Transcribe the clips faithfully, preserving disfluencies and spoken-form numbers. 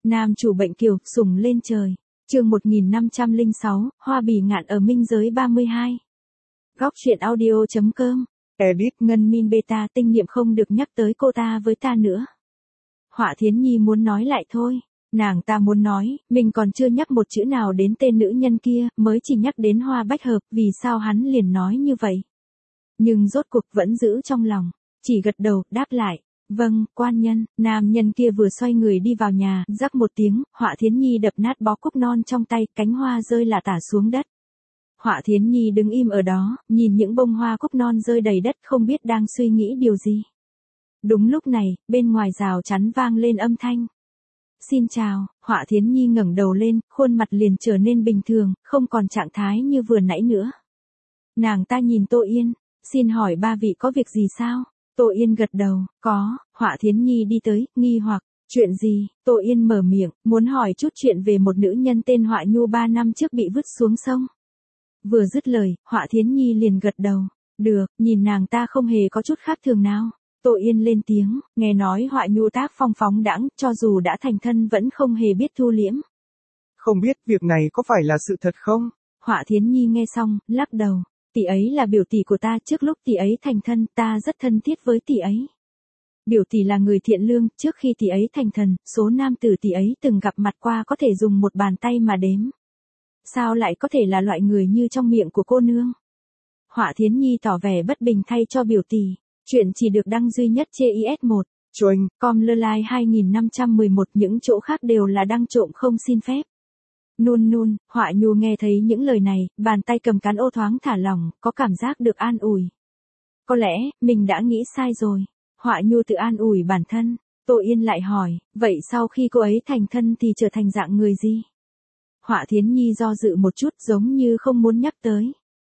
Nam chủ bệnh kiều, sủng lên trời. Chương một nghìn năm trăm lẻ sáu, Hoa bì ngạn ở minh giới ba mươi hai. Góc truyện audio chấm com. Edit Ngân Min Beta tinh nhiệm không được nhắc tới cô ta với ta nữa. Họa Thiến Nhi muốn nói lại thôi. Nàng ta muốn nói, mình còn chưa nhắc một chữ nào đến tên nữ nhân kia, mới chỉ nhắc đến Hoa Bách Hợp, vì sao hắn liền nói như vậy. Nhưng rốt cuộc vẫn giữ trong lòng, chỉ gật đầu, đáp lại. Vâng, quan nhân. Nam nhân kia vừa xoay người đi vào nhà, rắc một tiếng, Họa Thiến Nhi đập nát bó cúc non trong tay, cánh hoa rơi lả tả xuống đất. Họa Thiến Nhi đứng im ở đó, nhìn những bông hoa cúc non rơi đầy đất, không biết đang suy nghĩ điều gì. Đúng lúc này, bên ngoài rào chắn vang lên âm thanh. Xin chào. Họa Thiến Nhi ngẩng đầu lên, khuôn mặt liền trở nên bình thường, không còn trạng thái như vừa nãy nữa. Nàng ta nhìn Tô Yên, xin hỏi ba vị có việc gì sao? Tô Yên gật đầu, có. Họa Thiến Nhi đi tới, nghi hoặc, chuyện gì? Tô Yên mở miệng, muốn hỏi chút chuyện về một nữ nhân tên Họa Nhu ba năm trước bị vứt xuống sông. Vừa dứt lời, Họa Thiến Nhi liền gật đầu. Được, nhìn nàng ta không hề có chút khác thường nào. Tô Yên lên tiếng, nghe nói Họa Nhu tác phong phóng đãng, cho dù đã thành thân vẫn không hề biết thu liễm. Không biết việc này có phải là sự thật không? Họa Thiến Nhi nghe xong, lắc đầu. Tỷ ấy là biểu tỷ của ta, trước lúc tỷ ấy thành thân, ta rất thân thiết với tỷ ấy. Biểu tỷ là người thiện lương, trước khi tỷ ấy thành thần, số nam tử tỷ ấy từng gặp mặt qua có thể dùng một bàn tay mà đếm. Sao lại có thể là loại người như trong miệng của cô nương? Họa Thiến Nhi tỏ vẻ bất bình thay cho biểu tỷ. Chuyện chỉ được đăng duy nhất trên i ét một. Choing. Com lơ lai hai nghìn năm trăm mười một, những chỗ khác đều là đăng trộm không xin phép. Nun nun, Họa Nhu nghe thấy những lời này, bàn tay cầm cán ô thoáng thả lỏng, có cảm giác được an ủi. Có lẽ, mình đã nghĩ sai rồi. Họa Nhu tự an ủi bản thân. Tô Yên lại hỏi, vậy sau khi cô ấy thành thân thì trở thành dạng người gì? Họa Thiến Nhi do dự một chút, giống như không muốn nhắc tới.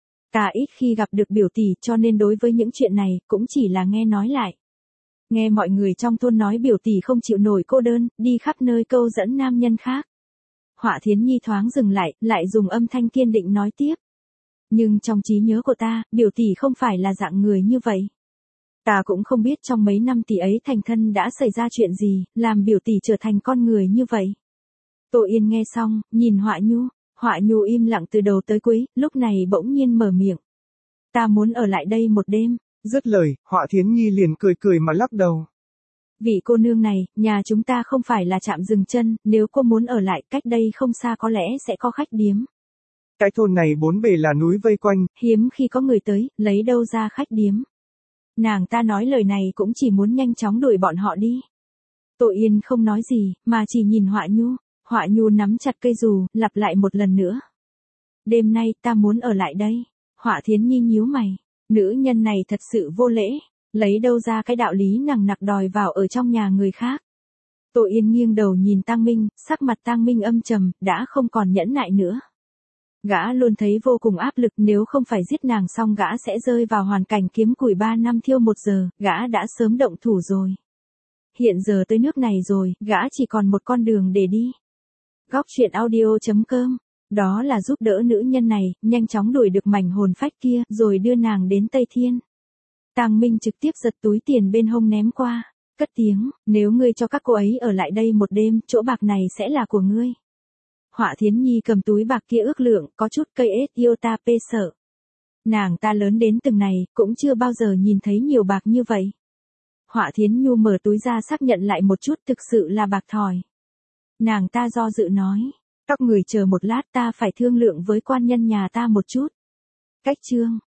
Ta ít khi gặp được biểu tỷ, cho nên đối với những chuyện này, cũng chỉ là nghe nói lại. Nghe mọi người trong thôn nói biểu tỷ không chịu nổi cô đơn, đi khắp nơi câu dẫn nam nhân khác. Họa Thiến Nhi thoáng dừng lại, lại dùng âm thanh kiên định nói tiếp. Nhưng trong trí nhớ của ta, biểu tỷ không phải là dạng người như vậy. Ta cũng không biết trong mấy năm tỷ ấy thành thân đã xảy ra chuyện gì, làm biểu tỷ trở thành con người như vậy. Tô Yên nghe xong, nhìn Họa Nhu. Họa Nhu im lặng từ đầu tới cuối, lúc này bỗng nhiên mở miệng. Ta muốn ở lại đây một đêm. Dứt lời, Họa Thiến Nhi liền cười cười mà lắc đầu. Vị cô nương này, nhà chúng ta không phải là trạm dừng chân, nếu cô muốn ở lại, cách đây không xa có lẽ sẽ có khách điếm. Cái thôn này bốn bề là núi vây quanh, hiếm khi có người tới, lấy đâu ra khách điếm. Nàng ta nói lời này cũng chỉ muốn nhanh chóng đuổi bọn họ đi. Tô Yên không nói gì, mà chỉ nhìn Họa Nhu. Họa Nhu nắm chặt cây dù, lặp lại một lần nữa. Đêm nay ta muốn ở lại đây. Họa Thiến Nhi nhíu mày. Nữ nhân này thật sự vô lễ. Lấy đâu ra cái đạo lý nằng nặc đòi vào ở trong nhà người khác. Tô Yên nghiêng đầu nhìn Tang Minh, sắc mặt Tang Minh âm trầm, đã không còn nhẫn nại nữa. Gã luôn thấy vô cùng áp lực, nếu không phải giết nàng xong gã sẽ rơi vào hoàn cảnh kiếm củi ba năm thiêu một giờ, gã đã sớm động thủ rồi. Hiện giờ tới nước này rồi, gã chỉ còn một con đường để đi. Góc truyện audio chấm com. Đó là giúp đỡ nữ nhân này, nhanh chóng đuổi được mảnh hồn phách kia, rồi đưa nàng đến Tây Thiên. Tang Minh trực tiếp giật túi tiền bên hông ném qua, cất tiếng, nếu ngươi cho các cô ấy ở lại đây một đêm, chỗ bạc này sẽ là của ngươi. Họa Thiến Nhi cầm túi bạc kia ước lượng, có chút cây ết yêu ta pê sợ. Nàng ta lớn đến từng này, cũng chưa bao giờ nhìn thấy nhiều bạc như vậy. Họa Thiến Nhu mở túi ra xác nhận lại một chút, thực sự là bạc thỏi. Nàng ta do dự nói, các người chờ một lát, ta phải thương lượng với quan nhân nhà ta một chút. Cách chương.